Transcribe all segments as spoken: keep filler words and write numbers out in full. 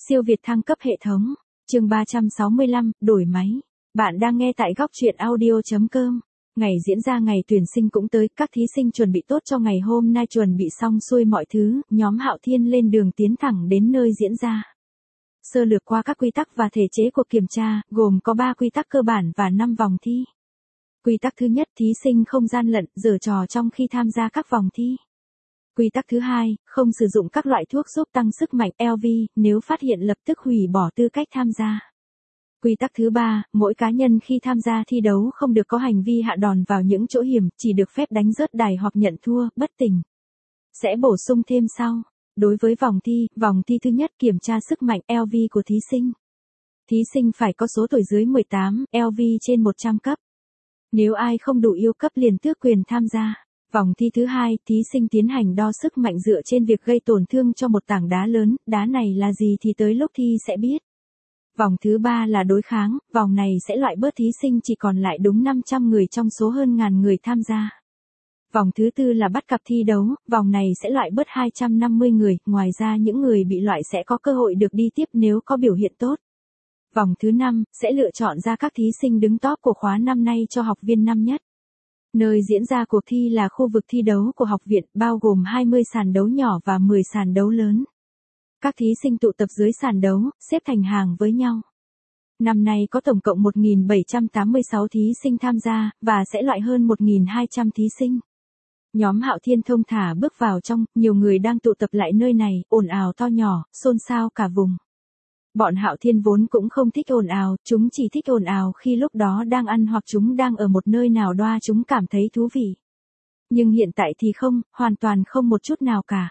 Siêu Việt thăng cấp hệ thống. Chương ba trăm sáu mươi lăm, đổi máy. Bạn đang nghe tại góc truyện audio chấm com. Ngày diễn ra ngày tuyển sinh cũng tới, các thí sinh chuẩn bị tốt cho ngày hôm nay, chuẩn bị xong xuôi mọi thứ, nhóm Hạo Thiên lên đường tiến thẳng đến nơi diễn ra. Sơ lược qua các quy tắc và thể chế của kiểm tra, gồm có ba quy tắc cơ bản và năm vòng thi. Quy tắc thứ nhất, thí sinh không gian lận, giở trò trong khi tham gia các vòng thi. Quy tắc thứ hai, không sử dụng các loại thuốc giúp tăng sức mạnh L V, nếu phát hiện lập tức hủy bỏ tư cách tham gia. Quy tắc thứ ba, mỗi cá nhân khi tham gia thi đấu không được có hành vi hạ đòn vào những chỗ hiểm, chỉ được phép đánh rớt đài hoặc nhận thua, bất tỉnh. Sẽ bổ sung thêm sau. Đối với vòng thi, vòng thi thứ nhất kiểm tra sức mạnh L V của thí sinh. Thí sinh phải có số tuổi dưới mười tám, L V trên một trăm cấp. Nếu ai không đủ yêu cấp liền tước quyền tham gia. Vòng thi thứ hai, thí sinh tiến hành đo sức mạnh dựa trên việc gây tổn thương cho một tảng đá lớn, đá này là gì thì tới lúc thi sẽ biết. Vòng thứ ba là đối kháng, vòng này sẽ loại bớt thí sinh chỉ còn lại đúng năm trăm người trong số hơn ngàn người tham gia. Vòng thứ tư là bắt cặp thi đấu, vòng này sẽ loại bớt hai trăm năm mươi người, ngoài ra những người bị loại sẽ có cơ hội được đi tiếp nếu có biểu hiện tốt. Vòng thứ năm, sẽ lựa chọn ra các thí sinh đứng top của khóa năm nay cho học viên năm nhất. Nơi diễn ra cuộc thi là khu vực thi đấu của học viện, bao gồm hai mươi sàn đấu nhỏ và mười sàn đấu lớn. Các thí sinh tụ tập dưới sàn đấu, xếp thành hàng với nhau. Năm nay có tổng cộng một nghìn bảy trăm tám mươi sáu thí sinh tham gia, và sẽ loại hơn một nghìn hai trăm thí sinh. Nhóm Hạo Thiên thông thả bước vào trong, nhiều người đang tụ tập lại nơi này, ồn ào to nhỏ, xôn xao cả vùng. Bọn Hạo Thiên vốn cũng không thích ồn ào, chúng chỉ thích ồn ào khi lúc đó đang ăn hoặc chúng đang ở một nơi nào đó chúng cảm thấy thú vị. Nhưng hiện tại thì không, hoàn toàn không một chút nào cả.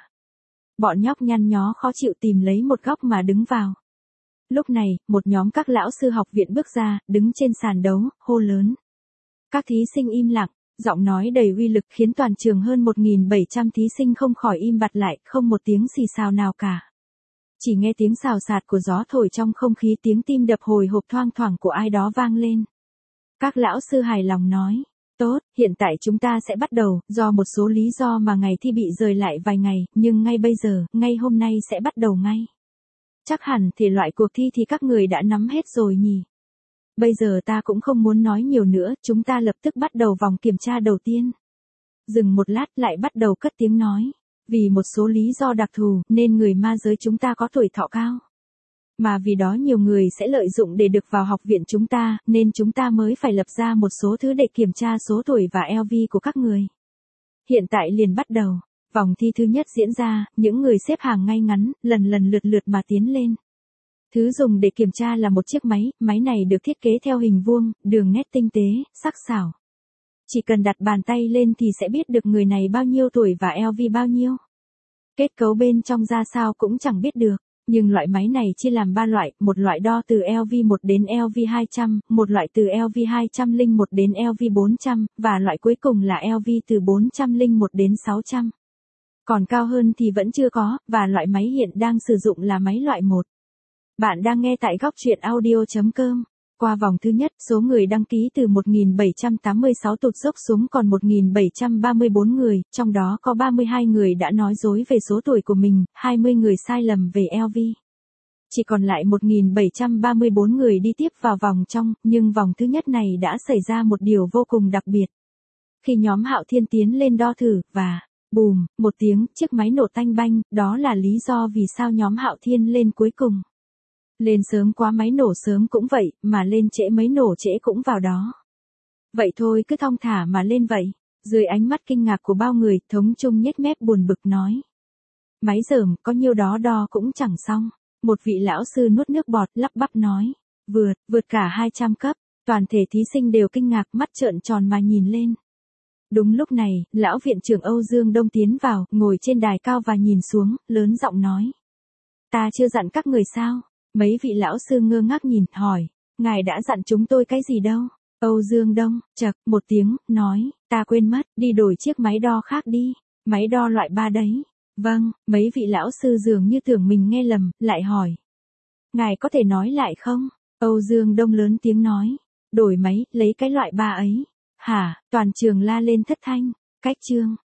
Bọn nhóc nhăn nhó khó chịu tìm lấy một góc mà đứng vào. Lúc này, một nhóm các lão sư học viện bước ra, đứng trên sàn đấu, hô lớn. Các thí sinh im lặng, giọng nói đầy uy lực khiến toàn trường hơn một nghìn bảy trăm thí sinh không khỏi im bặt lại, không một tiếng xì xào nào cả. Chỉ nghe tiếng xào xạc của gió thổi trong không khí, tiếng tim đập hồi hộp thoang thoảng của ai đó vang lên. Các lão sư hài lòng nói, tốt, hiện tại chúng ta sẽ bắt đầu, do một số lý do mà ngày thi bị rời lại vài ngày, nhưng ngay bây giờ, ngay hôm nay sẽ bắt đầu ngay. Chắc hẳn thể loại cuộc thi thì các người đã nắm hết rồi nhỉ. Bây giờ ta cũng không muốn nói nhiều nữa, chúng ta lập tức bắt đầu vòng kiểm tra đầu tiên. Dừng một lát lại bắt đầu cất tiếng nói. Vì một số lý do đặc thù nên người ma giới chúng ta có tuổi thọ cao. Mà vì đó nhiều người sẽ lợi dụng để được vào học viện chúng ta, nên chúng ta mới phải lập ra một số thứ để kiểm tra số tuổi và L V của các người. Hiện tại liền bắt đầu. Vòng thi thứ nhất diễn ra, những người xếp hàng ngay ngắn, lần lần lượt lượt mà tiến lên. Thứ dùng để kiểm tra là một chiếc máy, máy này được thiết kế theo hình vuông, đường nét tinh tế, sắc sảo. Chỉ cần đặt bàn tay lên thì sẽ biết được người này bao nhiêu tuổi và L V bao nhiêu. Kết cấu bên trong ra sao cũng chẳng biết được, nhưng loại máy này chia làm ba loại, một loại đo từ L V một đến L V hai trăm, một loại từ L V hai trăm lẻ một đến L V bốn trăm, và loại cuối cùng là L V từ bốn trăm lẻ một đến sáu trăm. Còn cao hơn thì vẫn chưa có, và loại máy hiện đang sử dụng là máy loại một. Bạn đang nghe tại góc truyện audio chấm com. Qua vòng thứ nhất, số người đăng ký từ một nghìn bảy trăm tám mươi sáu tụt dốc xuống còn một nghìn bảy trăm ba mươi bốn người, trong đó có ba mươi hai người đã nói dối về số tuổi của mình, hai mươi người sai lầm về L V. Chỉ còn lại một nghìn bảy trăm ba mươi bốn người đi tiếp vào vòng trong, nhưng vòng thứ nhất này đã xảy ra một điều vô cùng đặc biệt. Khi nhóm Hạo Thiên tiến lên đo thử, và, bùm, một tiếng, chiếc máy nổ tanh banh, đó là lý do vì sao nhóm Hạo Thiên lên cuối cùng. Lên sớm quá máy nổ sớm cũng vậy, mà lên trễ mấy nổ trễ cũng vào đó. Vậy thôi cứ thong thả mà lên vậy. Dưới ánh mắt kinh ngạc của bao người, Thống Trung nhếch mép buồn bực nói. Máy dởm, có nhiêu đó đo cũng chẳng xong. Một vị lão sư nuốt nước bọt, lắp bắp nói. Vượt, vượt cả hai trăm cấp. Toàn thể thí sinh đều kinh ngạc, mắt trợn tròn mà nhìn lên. Đúng lúc này, lão viện trưởng Âu Dương Đông tiến vào, ngồi trên đài cao và nhìn xuống, lớn giọng nói. Ta chưa dặn các người sao? Mấy vị lão sư ngơ ngác nhìn, hỏi, ngài đã dặn chúng tôi cái gì đâu? Âu Dương Đông, chậc, một tiếng, nói, ta quên mất, đi đổi chiếc máy đo khác đi, máy đo loại ba đấy. Vâng, mấy vị lão sư dường như tưởng mình nghe lầm, lại hỏi. Ngài có thể nói lại không? Âu Dương Đông lớn tiếng nói, đổi máy, lấy cái loại ba ấy. Hả, toàn trường la lên thất thanh, cách chương.